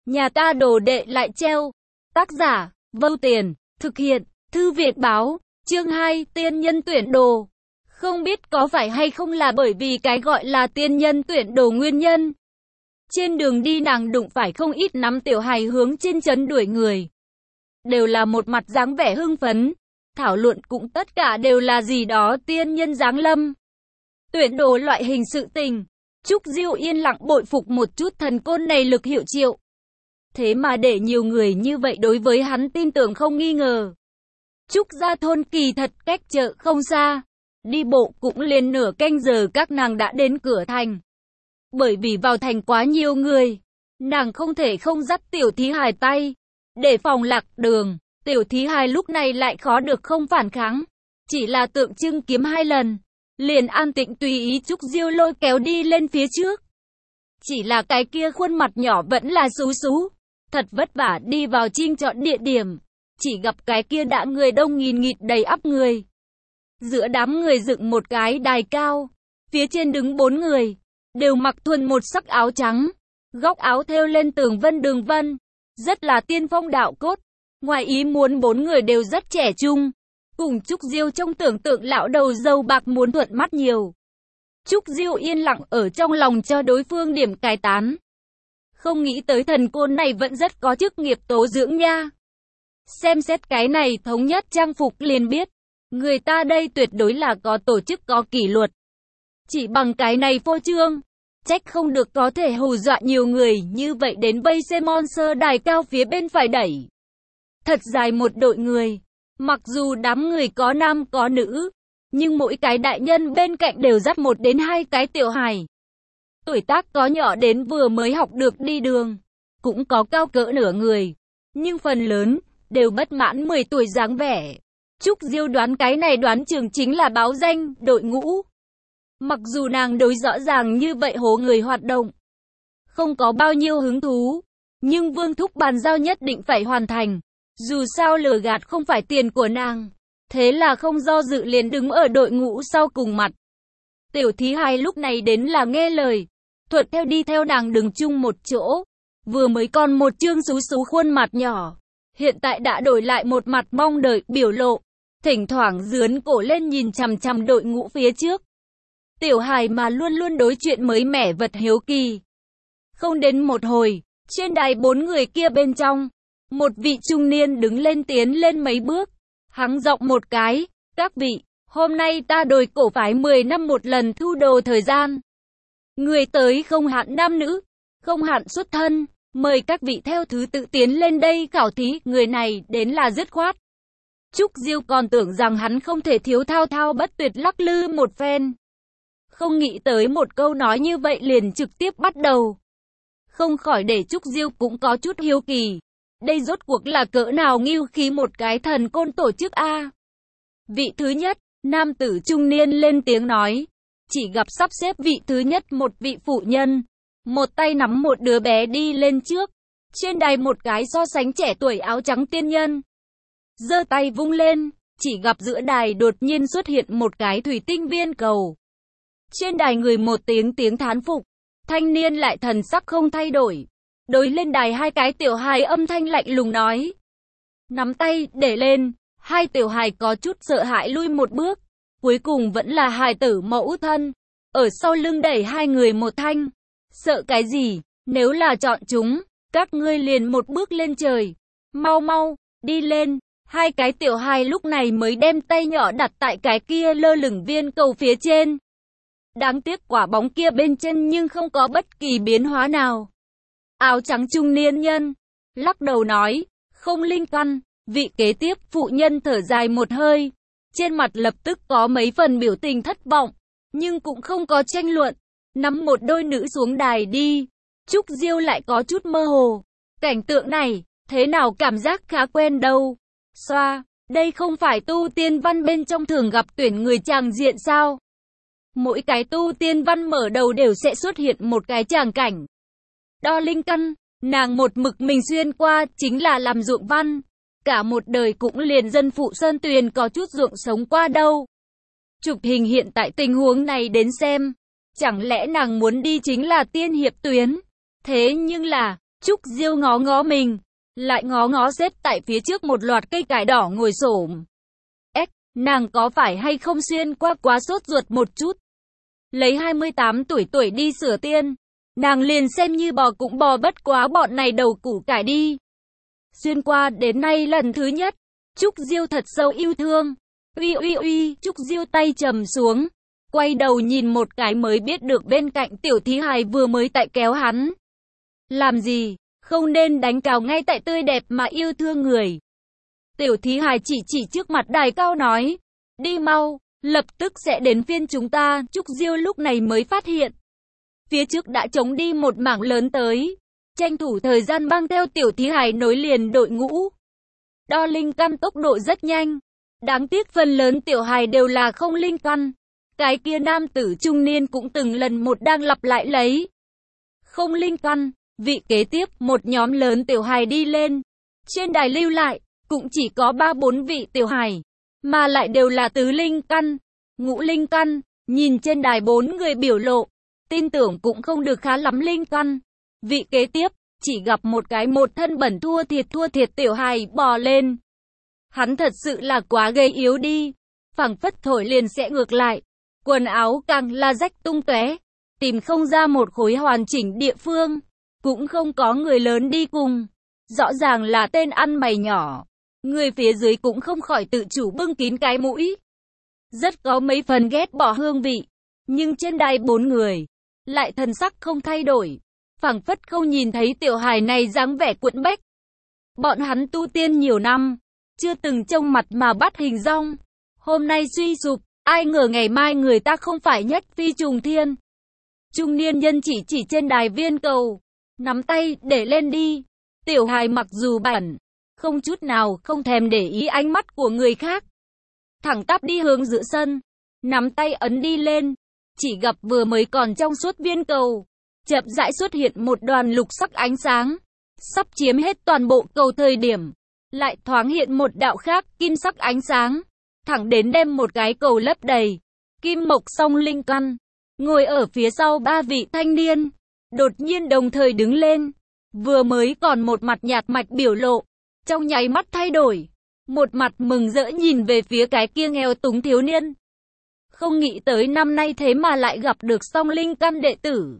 Nhà ta đồ đệ lại treo. Tác giả, Vâu Tiền, thực hiện, Thư viện báo, chương 2, tiên nhân tuyển đồ. Không biết có phải hay không là bởi vì cái gọi là tiên nhân tuyển đồ nguyên nhân. Trên đường đi nàng đụng phải không ít nắm tiểu hài hướng trên trấn đuổi người. Đều là một mặt dáng vẻ hưng phấn. Thảo luận cũng tất cả đều là gì đó tiên nhân giáng lâm. Tuyển đồ loại hình sự tình. Trúc Diêu yên lặng bội phục một chút thần côn này lực hiệu triệu. Thế mà để nhiều người như vậy đối với hắn tin tưởng không nghi ngờ. Trúc gia thôn kỳ thật cách chợ không xa. Đi bộ cũng liền nửa canh giờ các nàng đã đến cửa thành. Bởi vì vào thành quá nhiều người, nàng không thể không dắt tiểu thí hài tay. Để phòng lạc đường, tiểu thí hài lúc này lại khó được không phản kháng. Chỉ là tượng trưng kiếm 2 lần. Liền an tĩnh tùy ý Trúc Diêu lôi kéo đi lên phía trước. Chỉ là cái kia khuôn mặt nhỏ vẫn là xú xú. Thật vất vả đi vào chinh chọn địa điểm. Chỉ gặp cái kia đã người đông nghìn nghịt đầy ắp người. Giữa đám người dựng một cái đài cao. Phía trên đứng 4 người. Đều mặc thuần một sắc áo trắng. Góc áo thêu lên tường vân đường vân. Rất là tiên phong đạo cốt. Ngoài ý muốn 4 người đều rất trẻ trung. Cùng Trúc Diêu trong tưởng tượng lão đầu dâu bạc muốn thuận mắt nhiều. Trúc Diêu yên lặng ở trong lòng cho đối phương điểm cai tán. Không nghĩ tới thần côn này vẫn rất có chức nghiệp tố dưỡng nha. Xem xét cái này thống nhất trang phục liền biết. Người ta đây tuyệt đối là có tổ chức có kỷ luật. Chỉ bằng cái này phô trương. Trách không được có thể hù dọa nhiều người như vậy đến vây xem monster đài cao phía bên phải đẩy. Thật dài một đội người. Mặc dù đám người có nam có nữ, nhưng mỗi cái đại nhân bên cạnh đều dắt 1 đến 2 cái tiểu hài. Tuổi tác có nhỏ đến vừa mới học được đi đường, cũng có cao cỡ nửa người, nhưng phần lớn đều bất mãn 10 tuổi dáng vẻ. Trúc Diêu đoán cái này đoán chừng chính là báo danh, đội ngũ. Mặc dù nàng đối rõ ràng như vậy hố người hoạt động, không có bao nhiêu hứng thú, nhưng Vương Thúc bàn giao nhất định phải hoàn thành. Dù sao lừa gạt không phải tiền của nàng. Thế là không do dự liền đứng ở đội ngũ sau cùng mặt. Tiểu thí hài lúc này đến là nghe lời. Thuận theo đi theo nàng đứng chung một chỗ. Vừa mới còn một trương xú xú khuôn mặt nhỏ. Hiện tại đã đổi lại một mặt mong đợi biểu lộ. Thỉnh thoảng dướn cổ lên nhìn chằm chằm đội ngũ phía trước. Tiểu hài mà luôn luôn đối chuyện mới mẻ vật hiếu kỳ. Không đến một hồi, trên đài 4 người kia bên trong. Một vị trung niên đứng lên tiến lên mấy bước. Hắng giọng một cái. Các vị, hôm nay ta đổi cổ phái 10 năm một lần thu đồ thời gian. Người tới không hạn nam nữ, không hạn xuất thân. Mời các vị theo thứ tự tiến lên đây khảo thí. Người này đến là dứt khoát. Trúc Diêu còn tưởng rằng hắn không thể thiếu thao thao bất tuyệt lắc lư một phen. Không nghĩ tới một câu nói như vậy liền trực tiếp bắt đầu. Không khỏi để Trúc Diêu cũng có chút hiếu kỳ. Đây rốt cuộc là cỡ nào ngưu khí một cái thần côn tổ chức a? Vị thứ nhất, nam tử trung niên lên tiếng nói. Chỉ gặp sắp xếp vị thứ nhất một vị phụ nhân. Một tay nắm một đứa bé đi lên trước. Trên đài một cái so sánh trẻ tuổi áo trắng tiên nhân. Giơ tay vung lên, chỉ gặp giữa đài đột nhiên xuất hiện một cái thủy tinh viên cầu. Trên đài người một tiếng thán phục. Thanh niên lại thần sắc không thay đổi. Đối lên đài 2 cái tiểu hài âm thanh lạnh lùng nói. Nắm tay, để lên. 2 tiểu hài có chút sợ hãi lui một bước. Cuối cùng vẫn là hài tử mẫu thân. Ở sau lưng đẩy 2 người một thanh. Sợ cái gì? Nếu là chọn chúng, các ngươi liền một bước lên trời. Mau mau, đi lên. 2 cái tiểu hài lúc này mới đem tay nhỏ đặt tại cái kia lơ lửng viên cầu phía trên. Đáng tiếc quả bóng kia bên chân nhưng không có bất kỳ biến hóa nào. Áo trắng trung niên nhân, lắc đầu nói, không linh căn. Vị kế tiếp phụ nhân thở dài một hơi. Trên mặt lập tức có mấy phần biểu tình thất vọng, nhưng cũng không có tranh luận. Nắm một đôi nữ xuống đài đi. Trúc Diêu lại có chút mơ hồ. Cảnh tượng này, thế nào cảm giác khá quen đâu. Xoa, đây không phải tu tiên văn bên trong thường gặp tuyển người tràng diện sao? Mỗi cái tu tiên văn mở đầu đều sẽ xuất hiện một cái tràng cảnh. Đo linh căn, nàng một mực mình xuyên qua chính là làm ruộng văn. Cả một đời cũng liền dân phụ sơn tuyền có chút ruộng sống qua đâu. Chụp hình hiện tại tình huống này đến xem. Chẳng lẽ nàng muốn đi chính là tiên hiệp tuyến? Thế nhưng là, Trúc Diêu ngó ngó mình, lại ngó ngó xếp tại phía trước một loạt cây cải đỏ ngồi xổm. Nàng có phải hay không xuyên qua quá sốt ruột một chút. Lấy 28 tuổi đi sửa tiên, nàng liền xem như bò cũng bò bất quá bọn này đầu củ cải đi. Xuyên qua đến nay lần thứ nhất, Trúc Diêu thật sâu yêu thương. Uy, Trúc Diêu tay trầm xuống, quay đầu nhìn một cái mới biết được bên cạnh tiểu thí hài vừa mới tại kéo hắn. Làm gì, không nên đánh cào ngay tại tươi đẹp mà yêu thương người. Tiểu thí hài chỉ trước mặt đài cao nói, đi mau, lập tức sẽ đến phiên chúng ta. Trúc Diêu lúc này mới phát hiện, phía trước đã trống đi một mảng lớn tới, tranh thủ thời gian mang theo tiểu thí hài nối liền đội ngũ. Đo linh căn tốc độ rất nhanh, đáng tiếc phần lớn tiểu hài đều là không linh căn. Cái kia nam tử trung niên cũng từng lần một đang lặp lại lấy. Không linh căn, vị kế tiếp một nhóm lớn tiểu hài đi lên. Trên đài lưu lại, cũng chỉ có 3-4 vị tiểu hài, mà lại đều là tứ linh căn, ngũ linh căn. Nhìn trên đài 4 người biểu lộ, tin tưởng cũng không được khá lắm linh căn. Vị kế tiếp, chỉ gặp một cái một thân bẩn thua thiệt tiểu hài bò lên. Hắn thật sự là quá gây yếu đi, phảng phất thổi liền sẽ ngược lại. Quần áo càng là rách tung tóe, tìm không ra một khối hoàn chỉnh địa phương, cũng không có người lớn đi cùng. Rõ ràng là tên ăn mày nhỏ. Người phía dưới cũng không khỏi tự chủ bưng kín cái mũi. Rất có mấy phần ghét bỏ hương vị, nhưng trên đài 4 người lại thần sắc không thay đổi, phảng phất không nhìn thấy tiểu hài này dáng vẻ cuộn bách. Bọn hắn tu tiên nhiều năm, chưa từng trông mặt mà bắt hình dong. Hôm nay suy sụp, ai ngờ ngày mai người ta không phải nhất phi trùng thiên. Trung niên nhân chỉ trên đài viên cầu, nắm tay để lên đi. Tiểu hài mặc dù bẩn, không chút nào không thèm để ý ánh mắt của người khác, thẳng tắp đi hướng giữa sân, nắm tay ấn đi lên. Chỉ gặp vừa mới còn trong suốt viên cầu, chậm rãi xuất hiện một đoàn lục sắc ánh sáng, sắp chiếm hết toàn bộ cầu thời điểm, lại thoáng hiện một đạo khác kim sắc ánh sáng, thẳng đến đem một cái cầu lấp đầy. Kim mộc song linh căn. Ngồi ở phía sau 3 vị thanh niên, đột nhiên đồng thời đứng lên, vừa mới còn một mặt nhạt mạch biểu lộ, trong nháy mắt thay đổi, một mặt mừng rỡ nhìn về phía cái kia nghèo túng thiếu niên. Không nghĩ tới năm nay thế mà lại gặp được song linh căn đệ tử.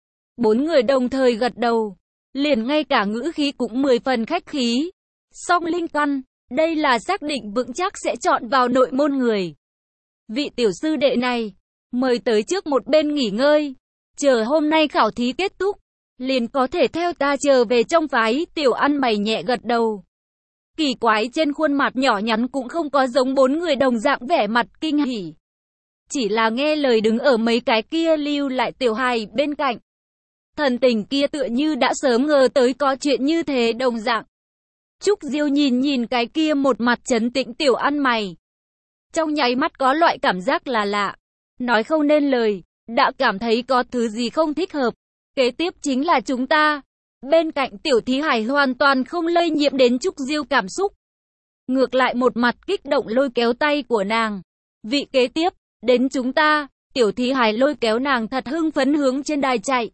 4 người đồng thời gật đầu, liền ngay cả ngữ khí cũng 10 phần khách khí. Song linh căn, đây là xác định vững chắc sẽ chọn vào nội môn người. Vị tiểu sư đệ này, mời tới trước một bên nghỉ ngơi, chờ hôm nay khảo thí kết thúc, liền có thể theo ta trở về trong phái. Tiểu ăn mày nhẹ gật đầu. Kỳ quái trên khuôn mặt nhỏ nhắn cũng không có giống 4 người đồng dạng vẻ mặt kinh hỉ. Chỉ là nghe lời đứng ở mấy cái kia lưu lại tiểu hài bên cạnh. Thần tình kia tựa như đã sớm ngờ tới có chuyện như thế đồng dạng. Trúc Diêu nhìn cái kia một mặt trấn tĩnh tiểu ăn mày, trong nháy mắt có loại cảm giác là lạ, nói không nên lời, đã cảm thấy có thứ gì không thích hợp. Kế tiếp chính là chúng ta. Bên cạnh tiểu thí hải hoàn toàn không lây nhiễm đến Trúc Diêu cảm xúc, ngược lại một mặt kích động lôi kéo tay của nàng. Vị kế tiếp, đến chúng ta. Tiểu thí hải lôi kéo nàng thật hưng phấn hướng trên đài chạy,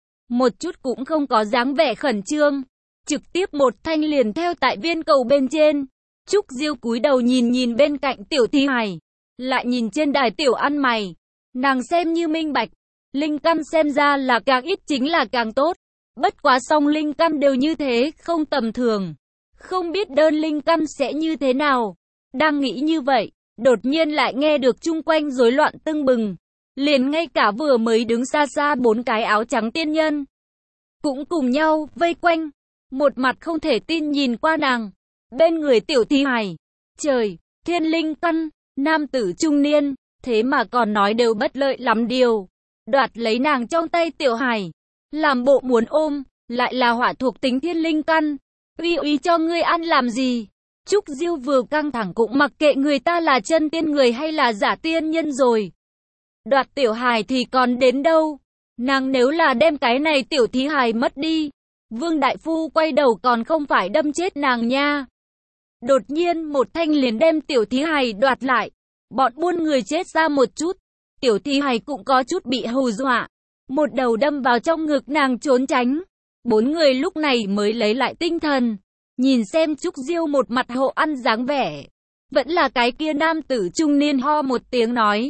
một chút cũng không có dáng vẻ khẩn trương, trực tiếp một thanh liền theo tại viên cầu bên trên. Trúc Diêu cúi đầu nhìn bên cạnh tiểu thí hải, lại nhìn trên đài tiểu ăn mày, nàng xem như minh bạch, linh căn xem ra là càng ít chính là càng tốt. Bất quá song linh căn đều như thế, không tầm thường, không biết đơn linh căn sẽ như thế nào. Đang nghĩ như vậy, đột nhiên lại nghe được chung quanh rối loạn tưng bừng, liền ngay cả vừa mới đứng xa 4 cái áo trắng tiên nhân cũng cùng nhau vây quanh, một mặt không thể tin nhìn qua nàng. Bên người tiểu thí hải, trời, thiên linh căn, nam tử trung niên, thế mà còn nói đều bất lợi lắm điều, đoạt lấy nàng trong tay tiểu hải, làm bộ muốn ôm, lại là hỏa thuộc tính thiên linh căn. Uy cho ngươi ăn làm gì? Trúc Diêu vừa căng thẳng cũng mặc kệ người ta là chân tiên người hay là giả tiên nhân rồi. Đoạt tiểu hài thì còn đến đâu? Nàng nếu là đem cái này tiểu thí hài mất đi, Vương Đại Phu quay đầu còn không phải đâm chết nàng nha. Đột nhiên một thanh liền đem tiểu thí hài đoạt lại. Bọn buôn người chết ra một chút. Tiểu thí hài cũng có chút bị hù dọa, một đầu đâm vào trong ngực nàng trốn tránh. Bốn người lúc này mới lấy lại tinh thần, nhìn xem Trúc Diêu một mặt hộ ăn dáng vẻ. Vẫn là cái kia nam tử trung niên ho một tiếng nói.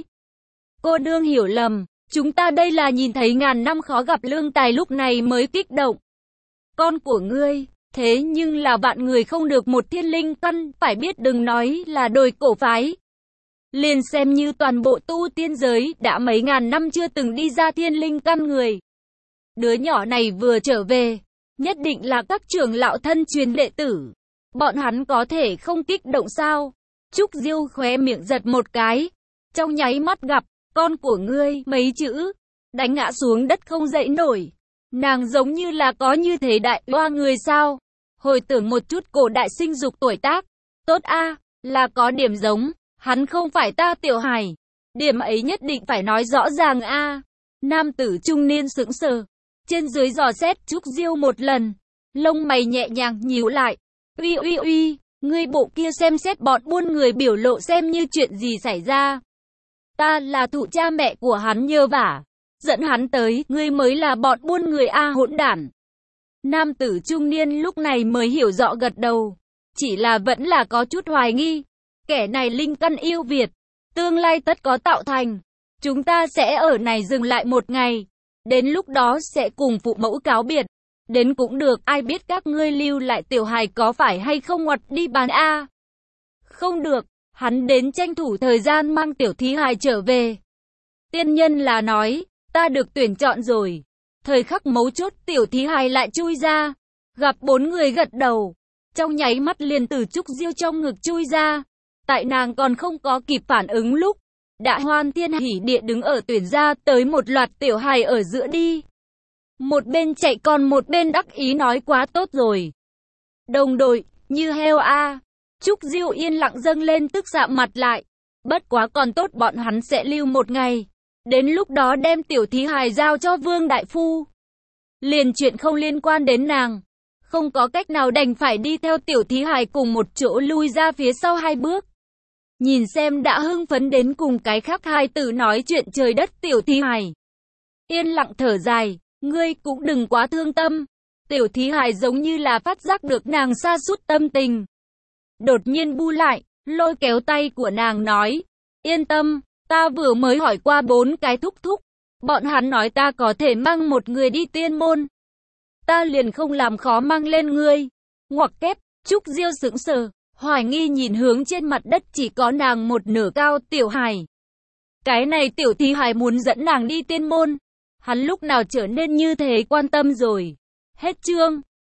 Cô nương hiểu lầm, chúng ta đây là nhìn thấy ngàn năm khó gặp lương tài lúc này mới kích động. Con của ngươi, thế nhưng là vạn người không được một thiên linh căn, phải biết đừng nói là đồi cổ phái. Liền xem như toàn bộ tu tiên giới, đã mấy ngàn năm chưa từng đi ra thiên linh căn người. Đứa nhỏ này vừa trở về, nhất định là các trưởng lão thân truyền đệ tử. Bọn hắn có thể không kích động sao? Trúc Diêu khóe miệng giật một cái. Trong nháy mắt gặp, con của ngươi, mấy chữ, đánh ngã xuống đất không dậy nổi. Nàng giống như là có như thế đại oa người sao? Hồi tưởng một chút cổ đại sinh dục tuổi tác. Tốt a, là có điểm giống, hắn không phải ta tiểu hài. Điểm ấy nhất định phải nói rõ ràng a. Nam tử trung niên sững sờ, trên dưới dò xét Trúc Diêu một lần, lông mày nhẹ nhàng nhíu lại. Uy uy uy, ngươi bộ kia xem xét bọn buôn người biểu lộ xem như chuyện gì xảy ra. Ta là thụ cha mẹ của hắn nhờ vả, dẫn hắn tới, ngươi mới là bọn buôn người a hỗn đản. Nam tử trung niên lúc này mới hiểu rõ gật đầu, chỉ là vẫn là có chút hoài nghi. Kẻ này linh căn yêu Việt, tương lai tất có tạo thành. Chúng ta sẽ ở này dừng lại một ngày, đến lúc đó sẽ cùng phụ mẫu cáo biệt. Đến cũng được, ai biết các ngươi lưu lại tiểu hài có phải hay không ngoặt đi bán a. Không được, hắn đến tranh thủ thời gian mang tiểu thí hài trở về. Tiên nhân là nói, ta được tuyển chọn rồi. Thời khắc mấu chốt tiểu thí hài lại chui ra, gặp bốn người gật đầu, trong nháy mắt liền từ Trúc Diêu trong ngực chui ra. Tại nàng còn không có kịp phản ứng lúc, đã hoan thiên hỉ địa đứng ở tuyển ra tới một loạt tiểu hài ở giữa đi. Một bên chạy còn một bên đắc ý nói quá tốt rồi. Đồng đội, như heo a. Trúc Diêu yên lặng dâng lên tức sạm mặt lại. Bất quá còn tốt bọn hắn sẽ lưu một ngày. Đến lúc đó đem tiểu thí hài giao cho Vương Đại Phu. Liền chuyện không liên quan đến nàng. Không có cách nào đành phải đi theo tiểu thí hài cùng một chỗ lui ra phía sau 2 bước. Nhìn xem đã hưng phấn đến cùng cái khác hai tử nói chuyện trời đất tiểu thí hài. Yên lặng thở dài, ngươi cũng đừng quá thương tâm. Tiểu thí hài giống như là phát giác được nàng sa sút tâm tình. Đột nhiên bu lại, lôi kéo tay của nàng nói, yên tâm, ta vừa mới hỏi qua 4 cái thúc thúc. Bọn hắn nói ta có thể mang một người đi tiên môn. Ta liền không làm khó mang lên ngươi. Ngoặc kép, Trúc Diêu sững sờ, hoài nghi nhìn hướng trên mặt đất chỉ có nàng một nửa cao tiểu hài. Cái này tiểu thí hài muốn dẫn nàng đi tiên môn. Hắn lúc nào trở nên như thế quan tâm rồi. Hết chương.